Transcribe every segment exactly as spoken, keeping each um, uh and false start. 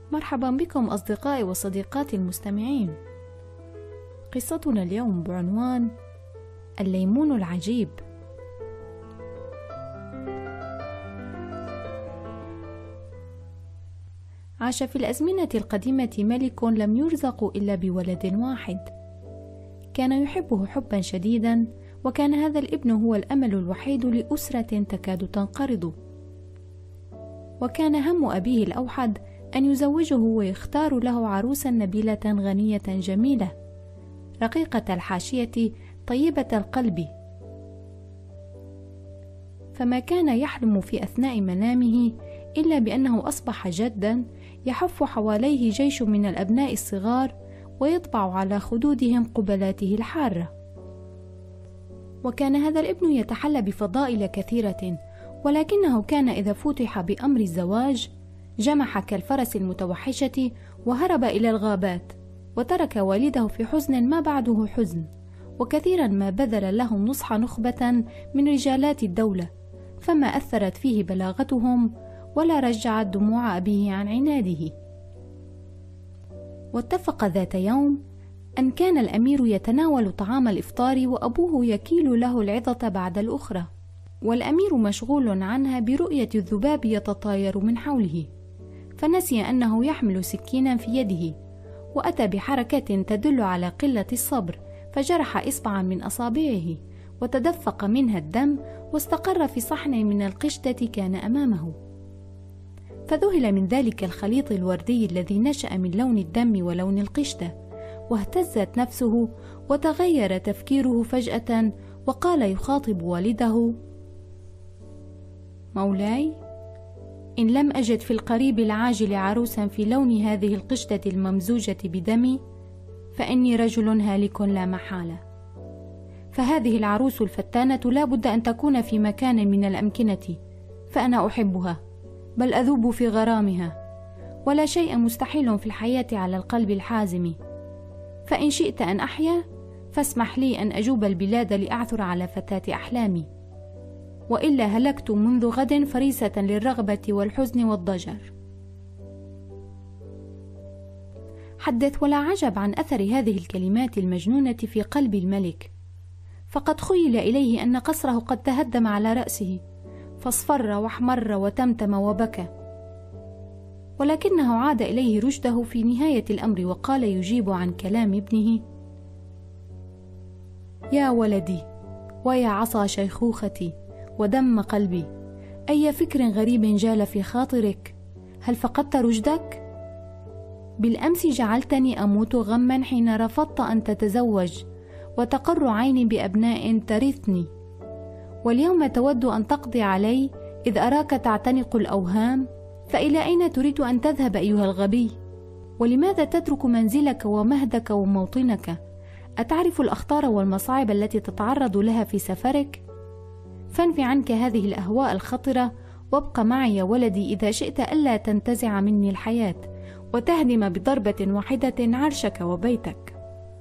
مرحبا بكم أصدقائي وصديقاتي المستمعين. قصتنا اليوم بعنوان الليمون العجيب. عاش في الأزمنة القديمة ملك لم يرزق إلا بولد واحد، كان يحبه حبا شديدا، وكان هذا الابن هو الأمل الوحيد لأسرة تكاد تنقرض. وكان هم أبيه الأوحد أن يزوجه ويختار له عروسا نبيلة غنية جميلة رقيقة الحاشية طيبة القلب. فما كان يحلم في أثناء منامه إلا بأنه أصبح جدا يحف حواليه جيش من الأبناء الصغار ويطبع على خدودهم قبلاته الحارة. وكان هذا الابن يتحلى بفضائل كثيرة، ولكنه كان إذا فتح بأمر الزواج جمح كالفرس المتوحشة وهرب إلى الغابات، وترك والده في حزن ما بعده حزن. وكثيرا ما بذل لهم نصح نخبة من رجالات الدولة، فما أثرت فيه بلاغتهم ولا رجعت دموع أبيه عن عناده. واتفق ذات يوم أن كان الأمير يتناول طعام الإفطار وأبوه يكيل له العظة بعد الأخرى، والأمير مشغول عنها برؤية الذباب يتطاير من حوله، فنسي أنه يحمل سكينا في يده، وأتى بحركة تدل على قلة الصبر، فجرح إصبعا من أصابعه وتدفق منها الدم واستقر في صحن من القشدة كان أمامه. فذهل من ذلك الخليط الوردي الذي نشأ من لون الدم ولون القشدة، واهتزت نفسه وتغير تفكيره فجأة، وقال يخاطب والده: مولاي، إن لم أجد في القريب العاجل عروسا في لون هذه القشدة الممزوجة بدمي فإني رجل هالك لا محالة، فهذه العروس الفتانة لا بد أن تكون في مكان من الأمكنة، فأنا أحبها بل أذوب في غرامها، ولا شيء مستحيل في الحياة على القلب الحازم، فإن شئت أن أحيا فاسمح لي أن أجوب البلاد لأعثر على فتاة أحلامي، وإلا هلكت منذ غد فريسة للرغبة والحزن والضجر. حدث ولا عجب عن أثر هذه الكلمات المجنونة في قلب الملك، فقد خيل إليه أن قصره قد تهدم على رأسه، فاصفر واحمر وتمتم وبكى. ولكنه عاد إليه رشده في نهاية الأمر، وقال يجيب عن كلام ابنه: يا ولدي، ويا عصا شيخوختي ودم قلبي، أي فكر غريب جال في خاطرك؟ هل فقدت رشدك؟ بالأمس جعلتني أموت غما حين رفضت أن تتزوج وتقر عيني بأبناء ترثني، واليوم تود أن تقضي علي إذ أراك تعتنق الأوهام. فإلى أين تريد أن تذهب أيها الغبي؟ ولماذا تترك منزلك ومهدك وموطنك؟ أتعرف الأخطار والمصاعب التي تتعرض لها في سفرك؟ فانف عنك هذه الأهواء الخطرة، وابق معي يا ولدي إذا شئت ألا تنتزع مني الحياة وتهدم بضربة واحدة عرشك وبيتك.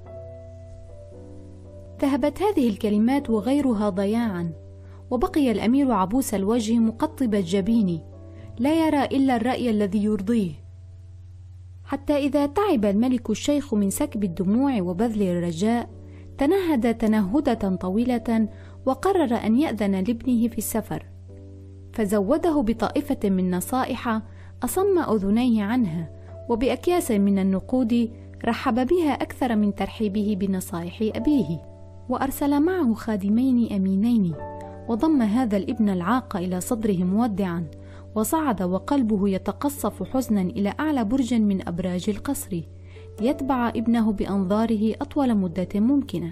ذهبت هذه الكلمات وغيرها ضياعا، وبقي الأمير عبوس الوجه مقطب الجبين لا يرى إلا الرأي الذي يرضيه، حتى إذا تعب الملك الشيخ من سكب الدموع وبذل الرجاء تنهد تنهدة طويلة، وقرر أن يأذن لابنه في السفر، فزوده بطائفة من نصائح أصم أذنيه عنها، وبأكياس من النقود رحب بها أكثر من ترحيبه بنصائح أبيه، وأرسل معه خادمين أمينين، وضم هذا الابن العاق إلى صدره مودعا، وصعد وقلبه يتقصف حزنا إلى أعلى برج من أبراج القصر ليتبع ابنه بأنظاره أطول مدة ممكنة.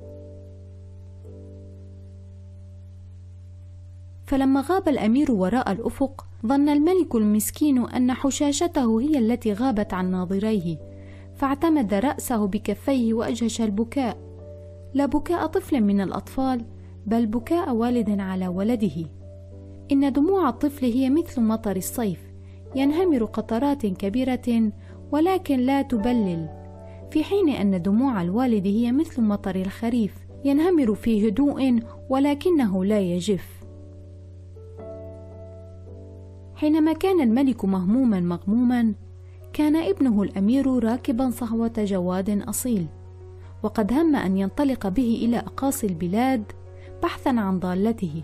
فلما غاب الأمير وراء الأفق ظن الملك المسكين أن حشاشته هي التي غابت عن ناظريه، فاعتمد رأسه بكفيه وأجهش البكاء، لا بكاء طفل من الأطفال بل بكاء والد على ولده. إن دموع الطفل هي مثل مطر الصيف، ينهمر قطرات كبيرة ولكن لا تبلل، في حين أن دموع الوالد هي مثل مطر الخريف، ينهمر في هدوء ولكنه لا يجف. حينما كان الملك مهموما مغموما كان ابنه الأمير راكبا صهوة جواد أصيل، وقد هم أن ينطلق به إلى أقاصي البلاد بحثا عن ضالته.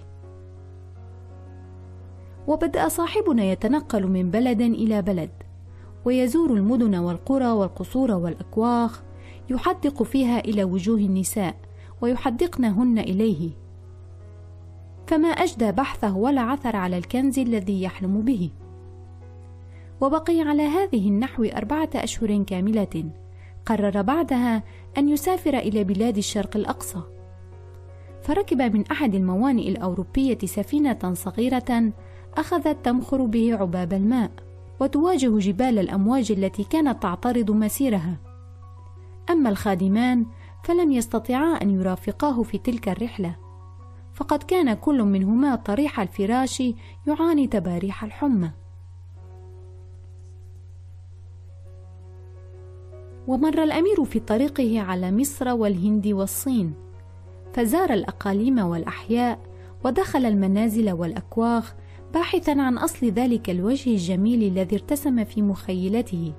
وبدأ صاحبنا يتنقل من بلد إلى بلد، ويزور المدن والقرى والقصور والأكواخ، يحدق فيها إلى وجوه النساء ويحدقنهن إليه، فما أجدى بحثه ولا عثر على الكنز الذي يحلم به. وبقي على هذه النحو أربعة أشهر كاملة، قرر بعدها أن يسافر إلى بلاد الشرق الأقصى، فركب من أحد الموانئ الأوروبية سفينة صغيرة أخذت تمخر به عباب الماء، وتواجه جبال الأمواج التي كانت تعترض مسيرها. أما الخادمان فلم يستطيعا أن يرافقاه في تلك الرحلة، فقد كان كل منهما طريح الفراش يعاني تباريح الحمى. ومر الأمير في طريقه على مصر والهند والصين، فزار الأقاليم والأحياء، ودخل المنازل والأكواخ باحثا عن أصل ذلك الوجه الجميل الذي ارتسم في مخيلته،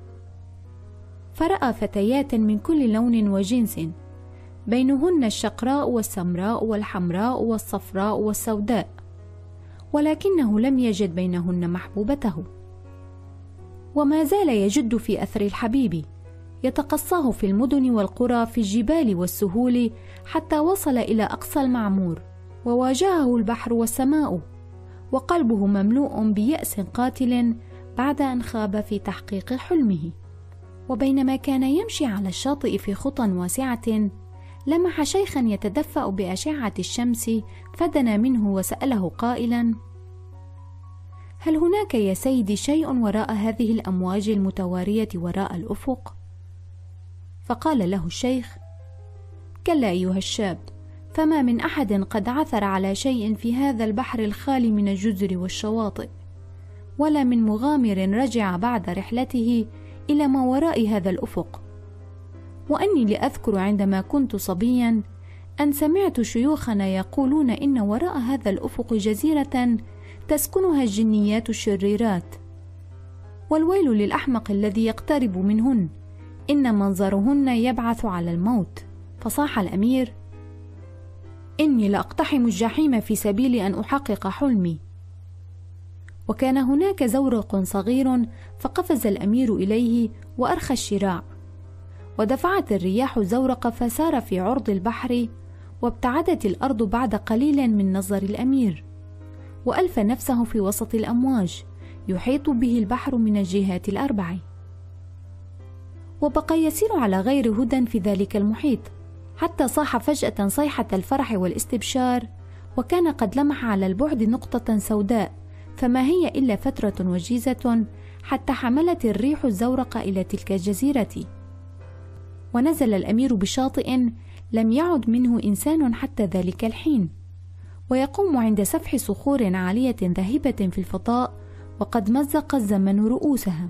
فرأى فتيات من كل لون وجنس، بينهن الشقراء والسمراء والحمراء والصفراء والسوداء، ولكنه لم يجد بينهن محبوبته. وما زال يجد في أثر الحبيب، يتقصاه في المدن والقرى، في الجبال والسهول، حتى وصل إلى أقصى المعمور، وواجهه البحر والسماء، وقلبه مملوء بيأس قاتل بعد أن خاب في تحقيق حلمه. وبينما كان يمشي على الشاطئ في خطى واسعة، لمح شيخا يتدفأ بأشعة الشمس، فدنا منه وسأله قائلا: هل هناك يا سيدي شيء وراء هذه الأمواج المتوارية وراء الأفق؟ فقال له الشيخ: كلا أيها الشاب، فما من أحد قد عثر على شيء في هذا البحر الخالي من الجزر والشواطئ، ولا من مغامر رجع بعد رحلته إلى ما وراء هذا الأفق. وأني لأذكر عندما كنت صبيا أن سمعت شيوخنا يقولون إن وراء هذا الأفق جزيرة تسكنها الجنيات الشريرات، والويل للأحمق الذي يقترب منهن، إن منظرهن يبعث على الموت. فصاح الأمير: إني لأقتحم الجحيم في سبيل أن أحقق حلمي. وكان هناك زورق صغير، فقفز الأمير إليه وأرخى الشراع، ودفعت الرياح الزورق فسار في عرض البحر، وابتعدت الأرض بعد قليل من نظر الأمير، وألف نفسه في وسط الأمواج يحيط به البحر من الجهات الأربع. وبقى يسير على غير هدى في ذلك المحيط، حتى صاح فجأة صيحة الفرح والاستبشار، وكان قد لمح على البعد نقطة سوداء، فما هي إلا فترة وجيزة حتى حملت الريح الزورق إلى تلك الجزيرة. ونزل الأمير بشاطئ لم يعد منه إنسان حتى ذلك الحين، ويقوم عند سفح صخور عالية ذاهبة في الفضاء، وقد مزق الزمن رؤوسها.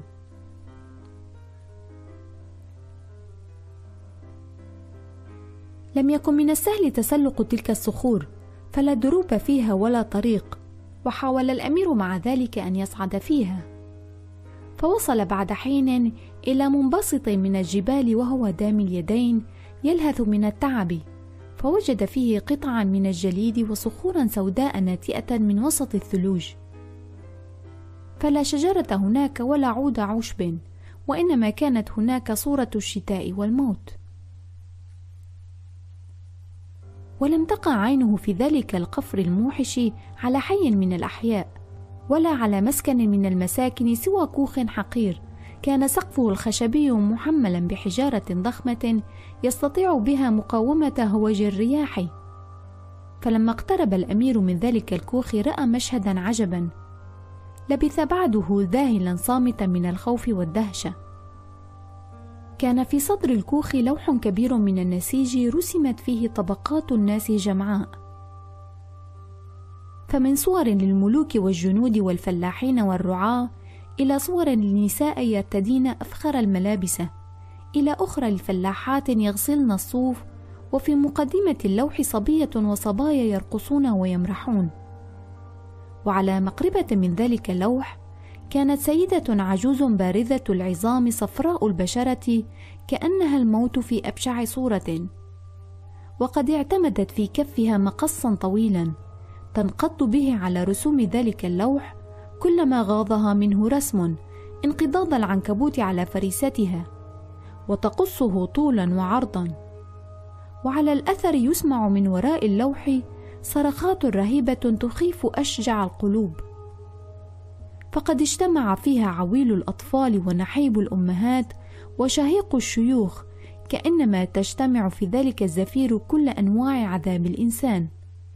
لم يكن من السهل تسلق تلك الصخور، فلا دروب فيها ولا طريق، وحاول الأمير مع ذلك أن يصعد فيها، فوصل بعد حين إلى منبسط من الجبال وهو دامي اليدين يلهث من التعب، فوجد فيه قطعا من الجليد وصخورا سوداء ناتئة من وسط الثلوج، فلا شجرة هناك ولا عود عشب، وإنما كانت هناك صورة الشتاء والموت. ولم تقع عينه في ذلك القفر الموحش على حي من الأحياء، ولا على مسكن من المساكن، سوى كوخ حقير كان سقفه الخشبي محملا بحجارة ضخمة يستطيع بها مقاومة هوج الرياح. فلما اقترب الأمير من ذلك الكوخ رأى مشهدا عجبا، لبث بعده ذاهلا صامتا من الخوف والدهشة. كان في صدر الكوخ لوح كبير من النسيج رسمت فيه طبقات الناس جمعاء، فمن صور للملوك والجنود والفلاحين والرعاة، إلى صور للنساء يرتدين أفخر الملابس، إلى أخرى للفلاحات يغسلن الصوف، وفي مقدمة اللوح صبية وصبايا يرقصون ويمرحون. وعلى مقربة من ذلك اللوح كانت سيدة عجوز بارزة العظام صفراء البشرة كأنها الموت في أبشع صورة، وقد اعتمدت في كفها مقصا طويلا تنقض به على رسوم ذلك اللوح كلما غاضها منه رسم، انقضاض العنكبوت على فريستها، وتقصه طولا وعرضا. وعلى الأثر يسمع من وراء اللوح صرخات رهيبة تخيف أشجع القلوب، فقد اجتمع فيها عويل الأطفال ونحيب الأمهات وشهيق الشيوخ، كأنما تجتمع في ذلك الزفير كل أنواع عذاب الإنسان،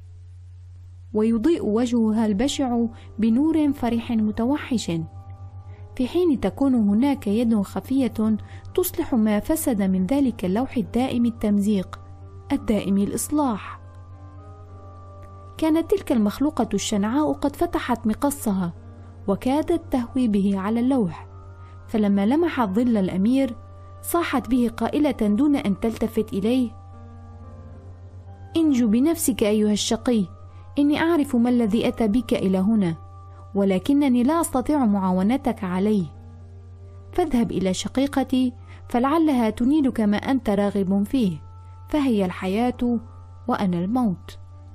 ويضيء وجهها البشع بنور فرح متوحش، في حين تكون هناك يد خفية تصلح ما فسد من ذلك اللوح الدائم التمزيق الدائم الإصلاح. كانت تلك المخلوقة الشنعاء قد فتحت مقصها وكادت تهوي به على اللوح، فلما لمحت ظل الأمير صاحت به قائلة دون أن تلتفت إليه: انجو بنفسك أيها الشقي، إني أعرف ما الذي أتى بك إلى هنا، ولكنني لا أستطيع معاونتك عليه، فاذهب إلى شقيقتي فلعلها تنيلك ما أنت راغب فيه، فهي الحياة وأنا الموت.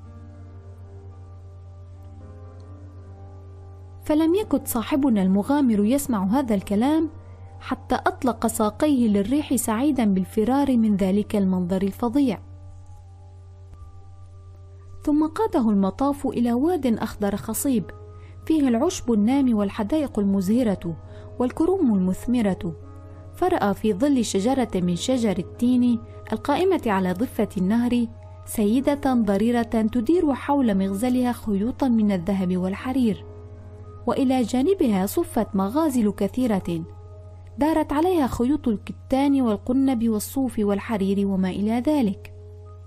فلم يكن صاحبنا المغامر يسمع هذا الكلام حتى أطلق ساقيه للريح سعيدا بالفرار من ذلك المنظر الفظيع. ثم قاده المطاف إلى واد أخضر خصيب فيه العشب النام والحدائق المزهرة والكروم المثمرة، فرأى في ظل شجرة من شجر التين القائمة على ضفة النهر سيدة ضريرة تدير حول مغزلها خيوطا من الذهب والحرير، وإلى جانبها صفت مغازل كثيرة دارت عليها خيوط الكتان والقنب والصوف والحرير وما إلى ذلك.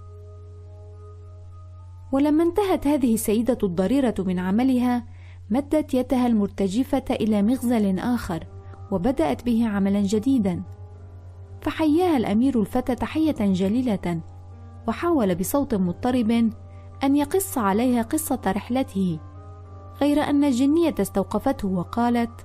ولما انتهت هذه السيدة الضريرة من عملها مدت يدها المرتجفة إلى مغزل آخر وبدأت به عملا جديدا، فحياها الأمير الفتى تحية جليلة، وحاول بصوت مضطرب أن يقص عليها قصة رحلته، غير أن الجنية استوقفته وقالت: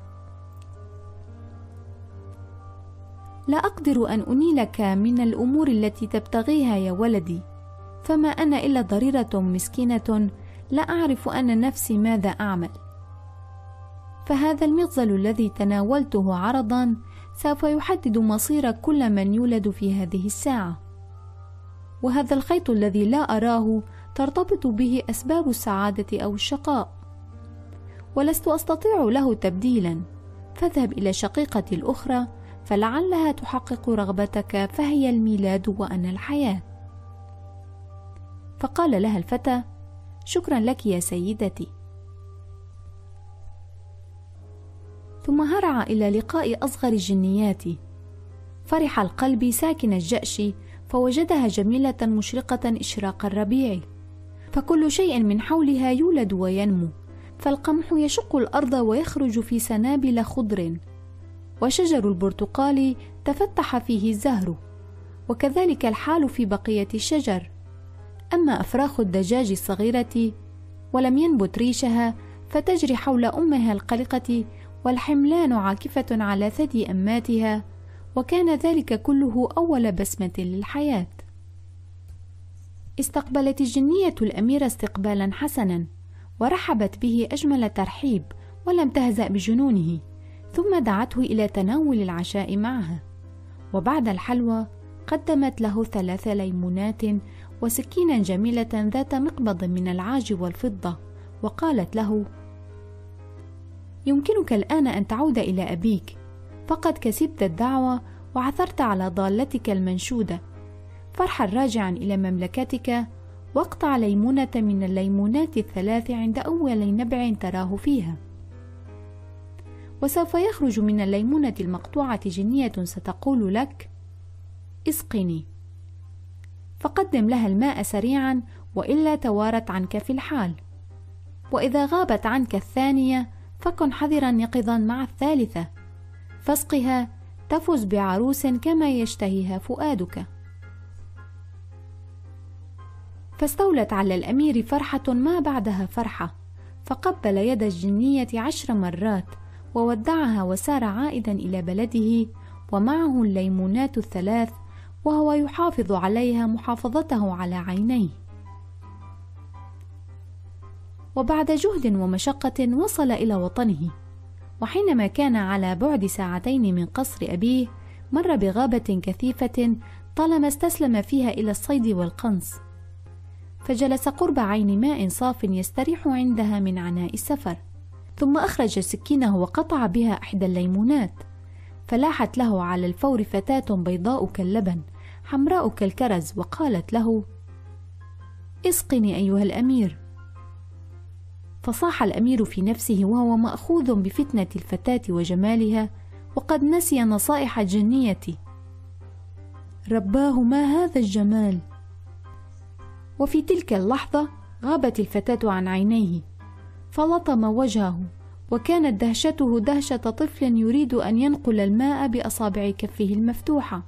لا أقدر أن أنيلك من الأمور التي تبتغيها يا ولدي، فما أنا إلا ضريرة مسكينة لا أعرف أنا نفسي ماذا أعمل، فهذا المغزل الذي تناولته عرضا سوف يحدد مصير كل من يولد في هذه الساعة، وهذا الخيط الذي لا أراه ترتبط به أسباب السعادة أو الشقاء، ولست أستطيع له تبديلا، فاذهب إلى شقيقتي الأخرى فلعلها تحقق رغبتك، فهي الميلاد وأنا الحياة. فقال لها الفتى: شكرا لك يا سيدتي. ثم هرع إلى لقاء أصغر الجنيات، فرح القلب ساكن الجأش فوجدها جميلة مشرقة إشراق الربيع، فكل شيء من حولها يولد وينمو، فالقمح يشق الأرض ويخرج في سنابل خضر، وشجر البرتقال تفتح فيه الزهر، وكذلك الحال في بقية الشجر. أما أفراخ الدجاج الصغيرة ولم ينبت ريشها فتجري حول أمها القلقة، والحملان عاكفة على ثدي أماتها، وكان ذلك كله أول بسمة للحياة. استقبلت الجنية الأمير استقبالا حسنا، ورحبت به أجمل ترحيب ولم تهزأ بجنونه، ثم دعته إلى تناول العشاء معها، وبعد الحلوى قدمت له ثلاث ليمونات وسكينا جميلة ذات مقبض من العاج والفضة، وقالت له: يمكنك الآن أن تعود إلى أبيك، فقد كسبت الدعوة وعثرت على ضالتك المنشودة، فرحا راجعا إلى مملكتك، واقطع ليمونة من الليمونات الثلاث عند أول نبع تراه فيها، وسوف يخرج من الليمونة المقطوعة جنية ستقول لك: اسقني، فقدم لها الماء سريعا وإلا توارت عنك في الحال، وإذا غابت عنك الثانية فكن حذرا يقظا مع الثالثة، فاسقها تفز بعروس كما يشتهيها فؤادك. فاستولت على الأمير فرحة ما بعدها فرحة، فقبل يد الجنية عشر مرات، وودعها وسار عائدا إلى بلده ومعه الليمونات الثلاث، وهو يحافظ عليها محافظته على عينيه. وبعد جهد ومشقة وصل إلى وطنه، وحينما كان على بعد ساعتين من قصر أبيه مر بغابة كثيفة طالما استسلم فيها إلى الصيد والقنص، فجلس قرب عين ماء صاف يستريح عندها من عناء السفر، ثم أخرج سكينه وقطع بها إحدى الليمونات، فلاحت له على الفور فتاة بيضاء كاللبن حمراء كالكرز، وقالت له: اسقني أيها الأمير. فصاح الأمير في نفسه وهو مأخوذ بفتنة الفتاة وجمالها، وقد نسي نصائح الجنية: رباه ما هذا الجمال. وفي تلك اللحظة غابت الفتاة عن عينيه، فلطم وجهه، وكانت دهشته دهشة طفل يريد أن ينقل الماء بأصابع كفه المفتوحة.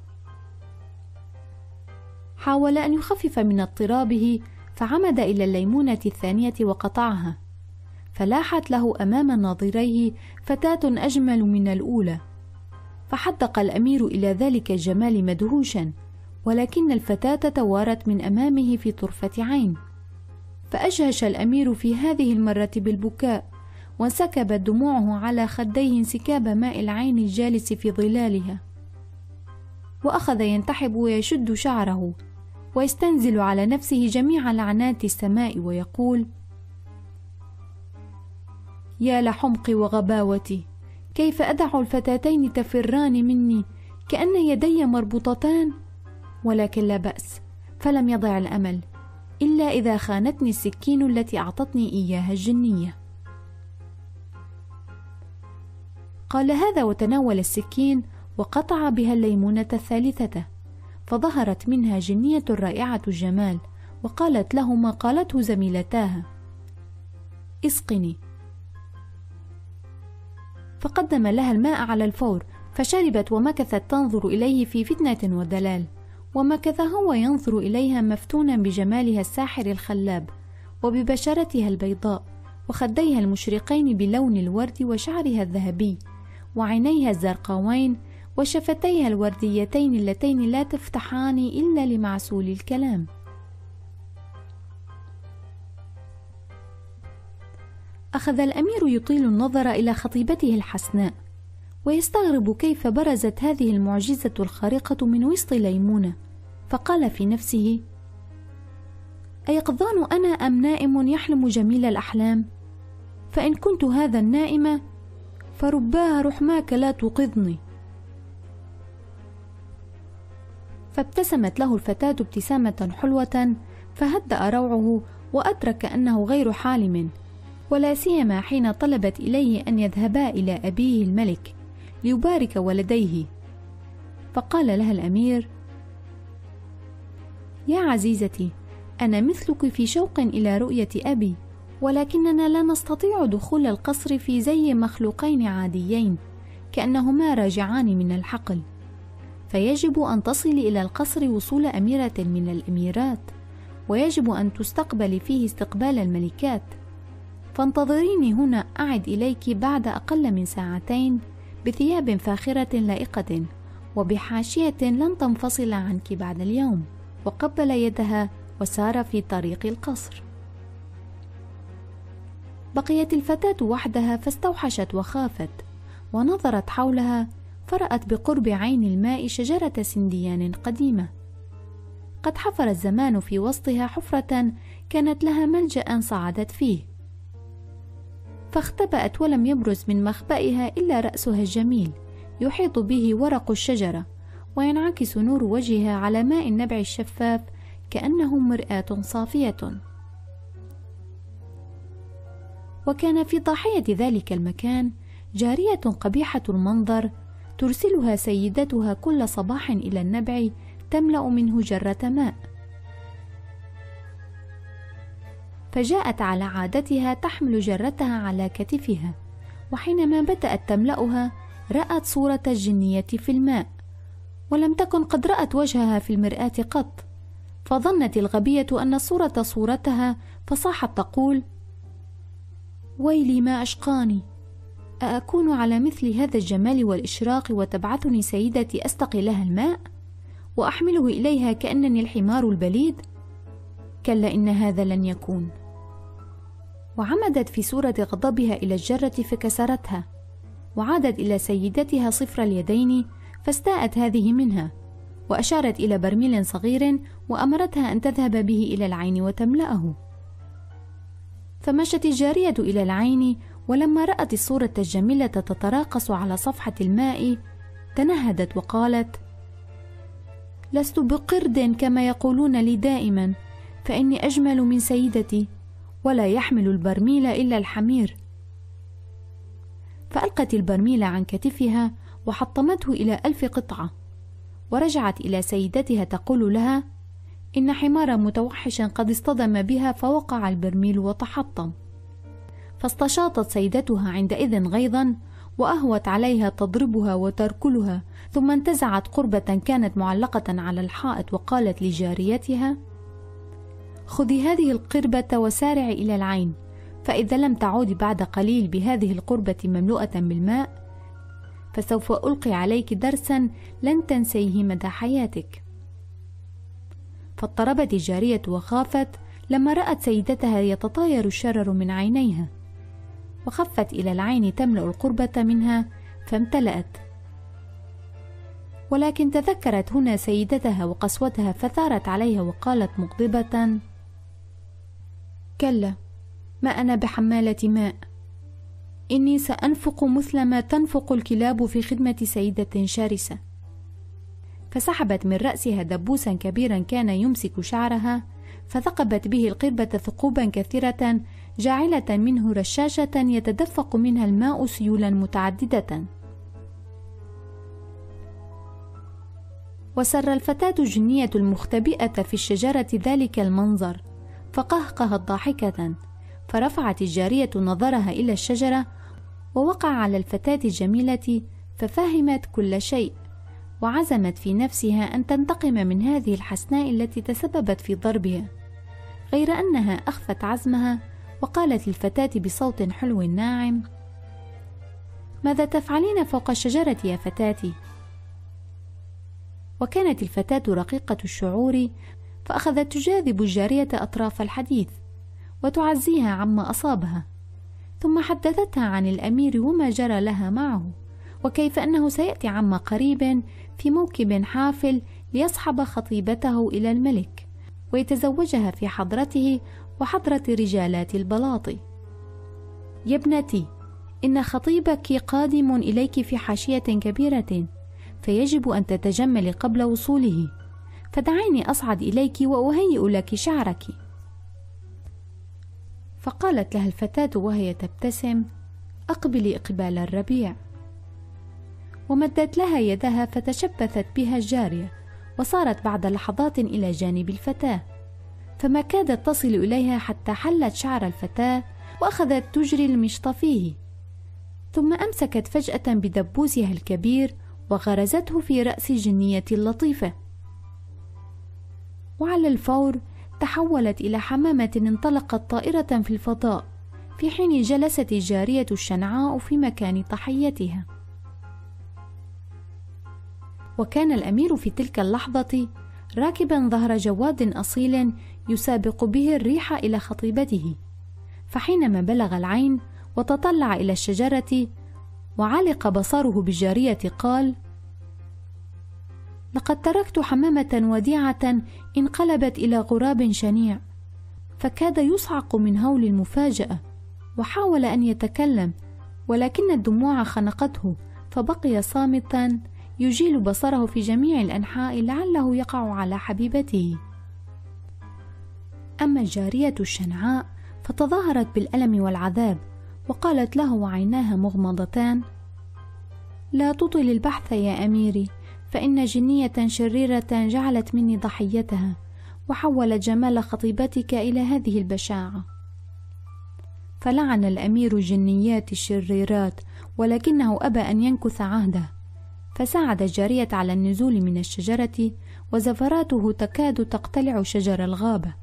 حاول أن يخفف من اضطرابه، فعمد إلى الليمونة الثانية وقطعها، فلاحت له أمام ناظريه فتاة أجمل من الأولى، فحدق الأمير إلى ذلك الجمال مدهوشا، ولكن الفتاة توارت من أمامه في طرفة عين، فأجهش الأمير في هذه المرة بالبكاء، وانسكبت دموعه على خديه انسكاب ماء العين الجالس في ظلالها، وأخذ ينتحب ويشد شعره ويستنزل على نفسه جميع لعنات السماء ويقول: يا لحمقي وغباوتي، كيف أدع الفتاتين تفران مني كأن يدي مربوطتان؟ ولكن لا بأس، فلم يضع الأمل إلا إذا خانتني السكين التي أعطتني إياها الجنية. قال هذا وتناول السكين وقطع بها الليمونة الثالثة، فظهرت منها جنية رائعة الجمال، وقالت له ما قالته زميلتاها: اسقني. فقدم لها الماء على الفور، فشربت ومكثت تنظر إليه في فتنة ودلال، ومكث هو ينظر إليها مفتونا بجمالها الساحر الخلاب، وببشرتها البيضاء، وخديها المشرقين بلون الورد، وشعرها الذهبي، وعينيها الزرقاوين، وشفتيها الورديتين اللتين لا تفتحان إلا لمعسول الكلام. أخذ الأمير يطيل النظر إلى خطيبته الحسناء، ويستغرب كيف برزت هذه المعجزة الخارقة من وسط ليمونة، فقال في نفسه: أيقظان أنا أم نائم يحلم جميل الأحلام؟ فإن كنت هذا النائم فرباها رحماك لا توقظني. فابتسمت له الفتاة ابتسامة حلوة، فهدأ روعه وأدرك أنه غير حالم، ولا سيما حين طلبت إليه أن يذهبا إلى أبيه الملك ليبارك ولديه. فقال لها الأمير: يا عزيزتي، أنا مثلك في شوق إلى رؤية أبي، ولكننا لا نستطيع دخول القصر في زي مخلوقين عاديين كأنهما راجعان من الحقل، فيجب أن تصل إلى القصر وصول أميرة من الأميرات، ويجب أن تستقبل فيه استقبال الملكات، فانتظريني هنا، أعد إليك بعد أقل من ساعتين بثياب فاخرة لائقة، وبحاشية لن تنفصل عنك بعد اليوم. وقبل يدها وسار في طريق القصر. بقيت الفتاة وحدها فاستوحشت وخافت، ونظرت حولها فرأت بقرب عين الماء شجرة سنديان قديمة، قد حفر الزمان في وسطها حفرة كانت لها ملجأ صعدت فيه، فاختبأت ولم يبرز من مخبئها إلا رأسها الجميل يحيط به ورق الشجرة، وينعكس نور وجهها على ماء النبع الشفاف كأنه مرآة صافية. وكان في ضاحية ذلك المكان جارية قبيحة المنظر ترسلها سيدتها كل صباح إلى النبع تملأ منه جرة ماء، فجاءت على عادتها تحمل جرتها على كتفها، وحينما بدأت تملأها رأت صورة الجنية في الماء، ولم تكن قد رأت وجهها في المرآة قط، فظنت الغبية أن الصورة صورتها، فصاحت تقول: ويلي ما أشقاني، أأكون على مثل هذا الجمال والإشراق وتبعثني سيدتي أستقي لها الماء وأحمله إليها كأنني الحمار البليد؟ كلا، إن هذا لن يكون. وعمدت في سورة غضبها إلى الجرة فكسرتها، وعادت إلى سيدتها صفر اليدين فاستاءت هذه منها، وأشارت إلى برميل صغير وأمرتها أن تذهب به إلى العين وتملأه. فمشت الجارية إلى العين، ولما رأت الصورة الجميلة تتراقص على صفحة الماء تنهدت وقالت: لست بقرد كما يقولون لي دائما، فإني أجمل من سيدتي، ولا يحمل البرميل إلا الحمير. فألقت البرميل عن كتفها وحطمته إلى ألف قطعة، ورجعت إلى سيدتها تقول لها: إن حمارا متوحشا قد اصطدم بها فوقع البرميل وتحطم. فاستشاطت سيدتها عندئذ غيظا، وأهوت عليها تضربها وتركلها، ثم انتزعت قربة كانت معلقة على الحائط وقالت لجاريتها: خذي هذه القربة وسارعي إلى العين، فإذا لم تعودي بعد قليل بهذه القربة مملوءة بالماء فسوف ألقي عليك درسا لن تنسيه مدى حياتك. فاضطربت الجارية وخافت لما رأت سيدتها يتطاير الشرر من عينيها، وخفت إلى العين تملأ القربة منها فامتلأت. ولكن تذكرت هنا سيدتها وقسوتها فثارت عليها وقالت مغضبة: كلا، ما أنا بحمالة ماء، إني سأنفق مثل ما تنفق الكلاب في خدمة سيدة شرسة. فسحبت من رأسها دبوسا كبيرا كان يمسك شعرها، فثقبت به القربة ثقوبا كثيرة جاعلة منه رشاشة يتدفق منها الماء سيولا متعددة. وسر الفتاة الجنية المختبئة في الشجرة ذلك المنظر، فقهقهت ضاحكة، فرفعت الجارية نظرها إلى الشجرة ووقع على الفتاة الجميلة، ففهمت كل شيء، وعزمت في نفسها أن تنتقم من هذه الحسناء التي تسببت في ضربها، غير أنها أخفت عزمها وقالت للفتاة بصوت حلو ناعم: ماذا تفعلين فوق الشجرة يا فتاتي؟ وكانت الفتاة رقيقة الشعور، فأخذت تجاذب الجارية أطراف الحديث وتعزيها عما أصابها، ثم حدثتها عن الأمير وما جرى لها معه، وكيف أنه سيأتي عما قريب في موكب حافل ليصحب خطيبته إلى الملك ويتزوجها في حضرته وحضرة رجالات البلاط. يا ابنتي، إن خطيبك قادم إليك في حاشية كبيرة، فيجب أن تتجملي قبل وصوله، فدعيني أصعد إليك وأهيئ لك شعرك. فقالت لها الفتاة وهي تبتسم: أقبلي إقبال الربيع. ومدت لها يدها فتشبثت بها الجارية، وصارت بعد لحظات إلى جانب الفتاة، فما كادت تصل إليها حتى حلت شعر الفتاة وأخذت تجري المشط فيه، ثم أمسكت فجأة بدبوسها الكبير وغرزته في رأس الجنية اللطيفة، وعلى الفور تحولت إلى حمامة انطلقت طائرة في الفضاء، في حين جلست الجارية الشنعاء في مكان ضحيتها. وكان الأمير في تلك اللحظة راكبا ظهر جواد أصيل يسابق به الريح إلى خطيبته، فحينما بلغ العين وتطلع إلى الشجرة وعلق بصره بالجارية قال: لقد تركت حمامة وديعة انقلبت إلى غراب شنيع. فكاد يصعق من هول المفاجأة، وحاول أن يتكلم، ولكن الدموع خنقته، فبقي صامتا يجيل بصره في جميع الأنحاء لعله يقع على حبيبته. أما الجارية الشنعاء فتظاهرت بالألم والعذاب، وقالت له وعيناها مغمضتان: لا تطل البحث يا أميري، فإن جنية شريرة جعلت مني ضحيتها، وحولت جمال خطيبتك إلى هذه البشاعة. فلعن الأمير الجنيات الشريرات، ولكنه أبى أن ينكث عهده، فساعد الجارية على النزول من الشجرة، وزفراته تكاد تقتلع شجر الغابة.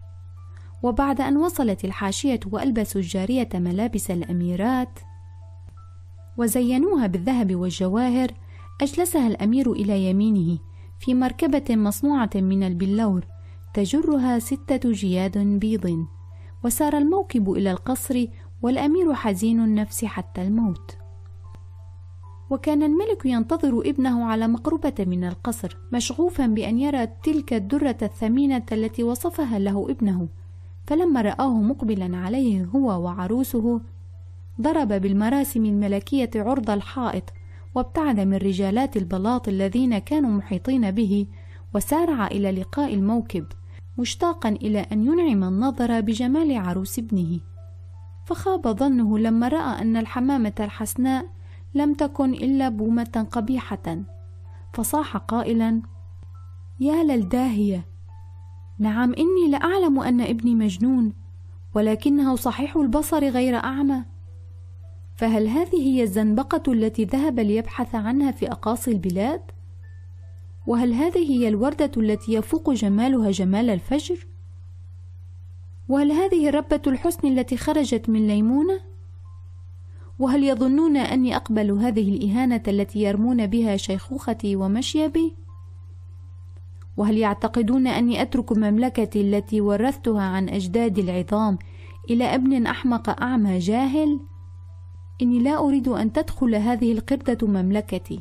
وبعد أن وصلت الحاشية وألبسوا الجارية ملابس الأميرات، وزينوها بالذهب والجواهر، أجلسها الأمير إلى يمينه في مركبة مصنوعة من البلور تجرها ستة جياد بيض، وسار الموكب إلى القصر والأمير حزين النفس حتى الموت. وكان الملك ينتظر ابنه على مقربة من القصر، مشغوفا بأن يرى تلك الدرة الثمينة التي وصفها له ابنه، فلما رآه مقبلا عليه هو وعروسه ضرب بالمراسم الملكية عرض الحائط، وابتعد من رجالات البلاط الذين كانوا محيطين به، وسارع إلى لقاء الموكب مشتاقا إلى أن ينعم النظر بجمال عروس ابنه. فخاب ظنه لما رأى أن الحمامة الحسناء لم تكن إلا بومة قبيحة، فصاح قائلا: يا للداهية، نعم إني لأعلم أن ابني مجنون، ولكنه صحيح البصر غير أعمى. فهل هذه هي الزنبقة التي ذهب ليبحث عنها في أقاصي البلاد؟ وهل هذه هي الوردة التي يفوق جمالها جمال الفجر؟ وهل هذه ربة الحسن التي خرجت من ليمونة؟ وهل يظنون أني أقبل هذه الإهانة التي يرمون بها شيخوختي ومشيبي؟ وهل يعتقدون أني أترك مملكتي التي ورثتها عن أجدادي العظام إلى ابن أحمق أعمى جاهل؟ إني لا أريد أن تدخل هذه القردة مملكتي.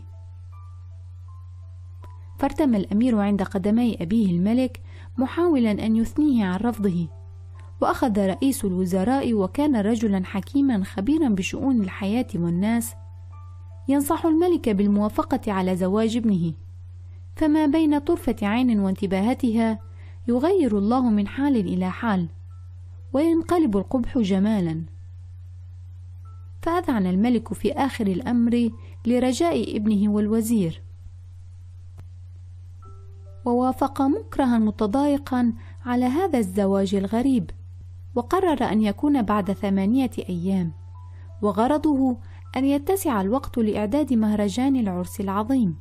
فارتمى الأمير عند قدمي أبيه الملك محاولا أن يثنيه عن رفضه، وأخذ رئيس الوزراء، وكان رجلا حكيما خبيرا بشؤون الحياة والناس، ينصح الملك بالموافقة على زواج ابنه، فما بين طرفة عين وانتباهتها يغير الله من حال إلى حال، وينقلب القبح جمالا. فأذعن الملك في آخر الأمر لرجاء ابنه والوزير، ووافق مكرها متضايقا على هذا الزواج الغريب، وقرر أن يكون بعد ثمانية أيام، وغرضه أن يتسع الوقت لإعداد مهرجان العرس العظيم.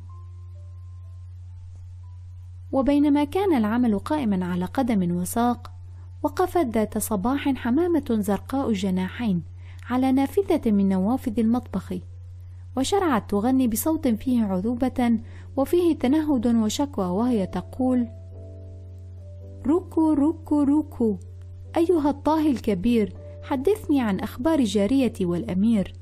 وبينما كان العمل قائما على قدم وساق، وقفت ذات صباح حمامة زرقاء الجناحين على نافذة من نوافذ المطبخ، وشرعت تغني بصوت فيه عذوبة وفيه تنهد وشكوى، وهي تقول: روكو روكو روكو، أيها الطاهي الكبير، حدثني عن أخبار جاريتي والأمير.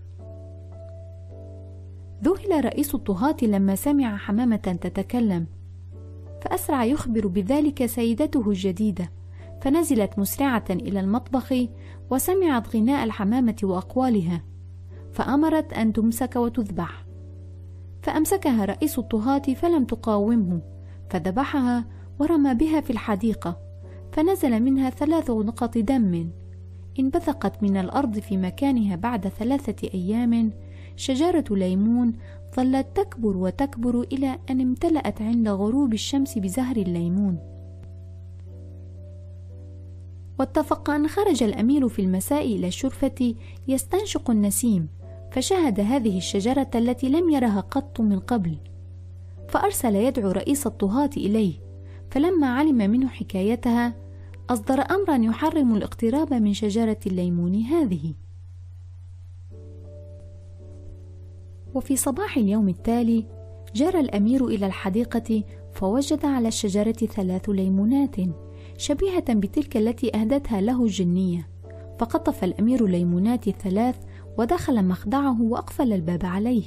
ذهل رئيس الطهاة لما سمع حمامة تتكلم، فأسرع يخبر بذلك سيدته الجديدة، فنزلت مسرعة إلى المطبخ وسمعت غناء الحمامة وأقوالها، فأمرت أن تمسك وتذبح، فأمسكها رئيس الطهاة فلم تقاومه، فذبحها ورمى بها في الحديقة، فنزل منها ثلاث نقط دم انبثقت من الأرض في مكانها. بعد ثلاثة أيام شجرة ليمون ظلت تكبر وتكبر إلى أن امتلأت عند غروب الشمس بزهر الليمون. واتفق أن خرج الأمير في المساء إلى الشرفة يستنشق النسيم، فشاهد هذه الشجرة التي لم يرها قط من قبل، فأرسل يدعو رئيس الطهاة إليه، فلما علم منه حكايتها أصدر أمرا يحرم الاقتراب من شجرة الليمون هذه. وفي صباح اليوم التالي جرى الأمير إلى الحديقة، فوجد على الشجرة ثلاث ليمونات شبيهة بتلك التي أهدتها له الجنية، فقطف الأمير الليمونات الثلاث ودخل مخدعه وأقفل الباب عليه،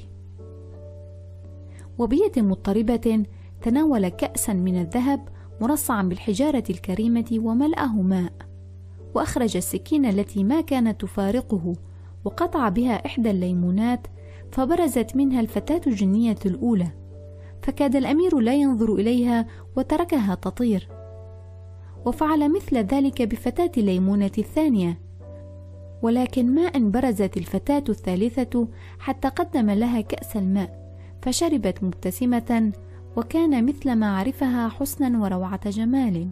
وبيد مضطربة تناول كأسا من الذهب مرصعا بالحجارة الكريمة وملأه ماء، وأخرج السكين التي ما كانت تفارقه وقطع بها إحدى الليمونات، فبرزت منها الفتاة الجنية الأولى، فكاد الأمير لا ينظر إليها وتركها تطير، وفعل مثل ذلك بفتاة الليمونة الثانية، ولكن ما أن برزت الفتاة الثالثة حتى قدم لها كأس الماء، فشربت مبتسمة، وكان مثل ما عرفها حسنا وروعة جمال.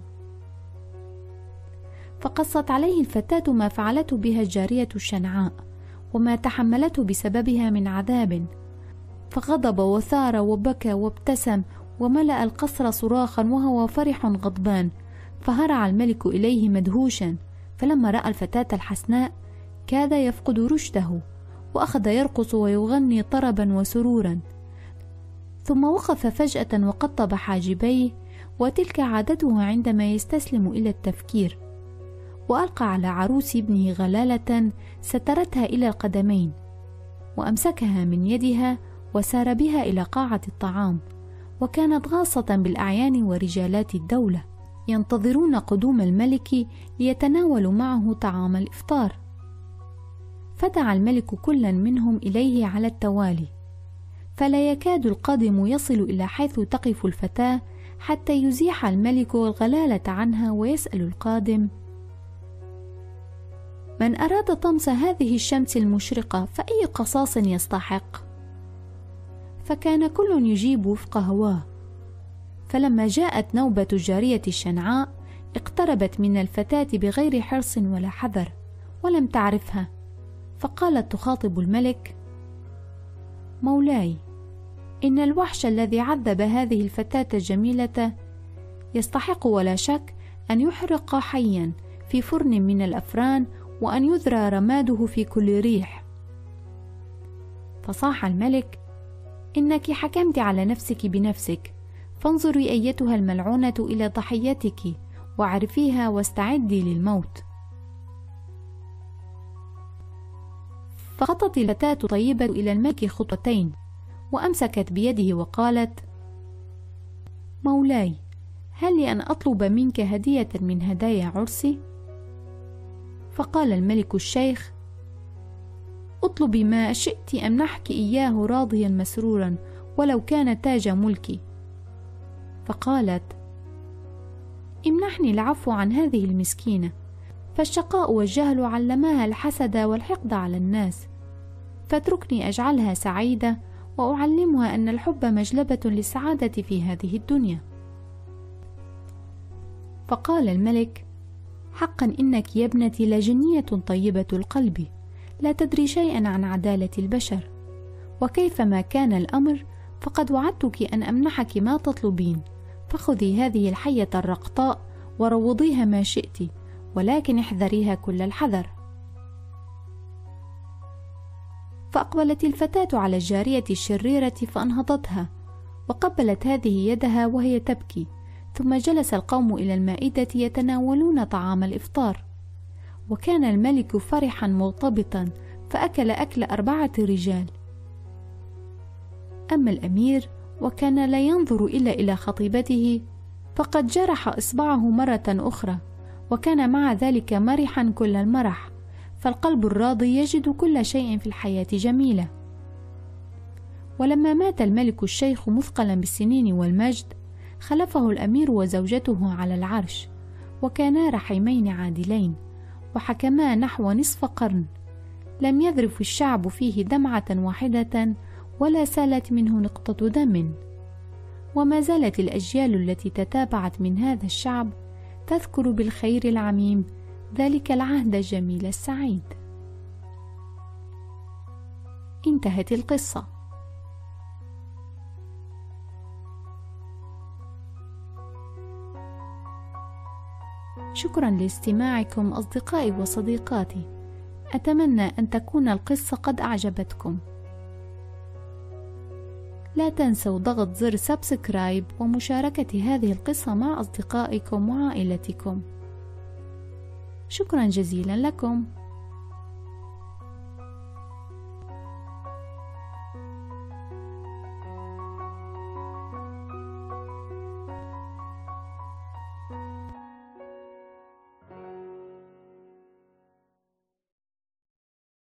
فقصت عليه الفتاة ما فعلته بها الجارية الشنعاء، وما تحملته بسببها من عذاب، فغضب وثار وبكى وابتسم وملأ القصر صراخا وهو فرح غضبان، فهرع الملك إليه مدهوشا، فلما رأى الفتاة الحسناء كاد يفقد رشده، وأخذ يرقص ويغني طربا وسرورا، ثم وقف فجأة وقطب حاجبيه، وتلك عادته عندما يستسلم إلى التفكير، وألقى على عروس ابنه غلالة سترتها إلى القدمين، وأمسكها من يدها وسار بها إلى قاعة الطعام، وكانت غاصة بالأعيان ورجالات الدولة ينتظرون قدوم الملك ليتناولوا معه طعام الإفطار. فدعا الملك كلا منهم إليه على التوالي، فلا يكاد القادم يصل إلى حيث تقف الفتاة حتى يزيح الملك الغلالة عنها ويسأل القادم: من أراد طمس هذه الشمس المشرقة فأي قصاص يستحق؟ فكان كل يجيب وفق هواه. فلما جاءت نوبة الجارية الشنعاء اقتربت من الفتاة بغير حرص ولا حذر، ولم تعرفها، فقالت تخاطب الملك: مولاي، إن الوحش الذي عذب هذه الفتاة الجميلة يستحق ولا شك أن يحرق حيا في فرن من الأفران، وأن يذرى رماده في كل ريح. فصاح الملك: إنك حكمت على نفسك بنفسك، فانظري أيتها الملعونة إلى ضحيتك واعرفيها واستعدي للموت. فخطت الفتاة طيبة إلى الملك خطوتين، وأمسكت بيده وقالت: مولاي، هل لي أن أطلب منك هدية من هدايا عرسي؟ فقال الملك الشيخ: اطلبي ما شئت أمنحك إياه راضيا مسرورا، ولو كان تاج ملكي. فقالت: امنحني العفو عن هذه المسكينة، فالشقاء والجهل علماها الحسد والحقد على الناس، فاتركني أجعلها سعيدة وأعلمها أن الحب مجلبة للسعادة في هذه الدنيا. فقال الملك: حقا إنك يا ابنتي لجنية طيبة القلب، لا تدري شيئا عن عدالة البشر، وكيفما كان الأمر فقد وعدتك أن أمنحك ما تطلبين، فخذي هذه الحية الرقطاء وروضيها ما شئت، ولكن احذريها كل الحذر. فأقبلت الفتاة على الجارية الشريرة فأنهضتها، وقبلت هذه يدها وهي تبكي، ثم جلس القوم إلى المائدة يتناولون طعام الإفطار، وكان الملك فرحا مرتبطا، فأكل أكل أربعة رجال. أما الأمير وكان لا ينظر إلا إلى خطيبته، فقد جرح إصبعه مرة أخرى، وكان مع ذلك مرحا كل المرح، فالقلب الراضي يجد كل شيء في الحياة جميلة. ولما مات الملك الشيخ مثقلا بالسنين والمجد، خلفه الأمير وزوجته على العرش، وكانا رحيمين عادلين، وحكما نحو نصف قرن، لم يذرف الشعب فيه دمعة واحدة، ولا سالت منه نقطة دم. وما زالت الأجيال التي تتابعت من هذا الشعب تذكر بالخير العميم ذلك العهد الجميل السعيد. انتهت القصة. شكرا لاستماعكم أصدقائي وصديقاتي، أتمنى أن تكون القصة قد أعجبتكم. لا تنسوا ضغط زر سبسكرايب ومشاركة هذه القصة مع أصدقائكم وعائلتكم. شكرا جزيلا لكم.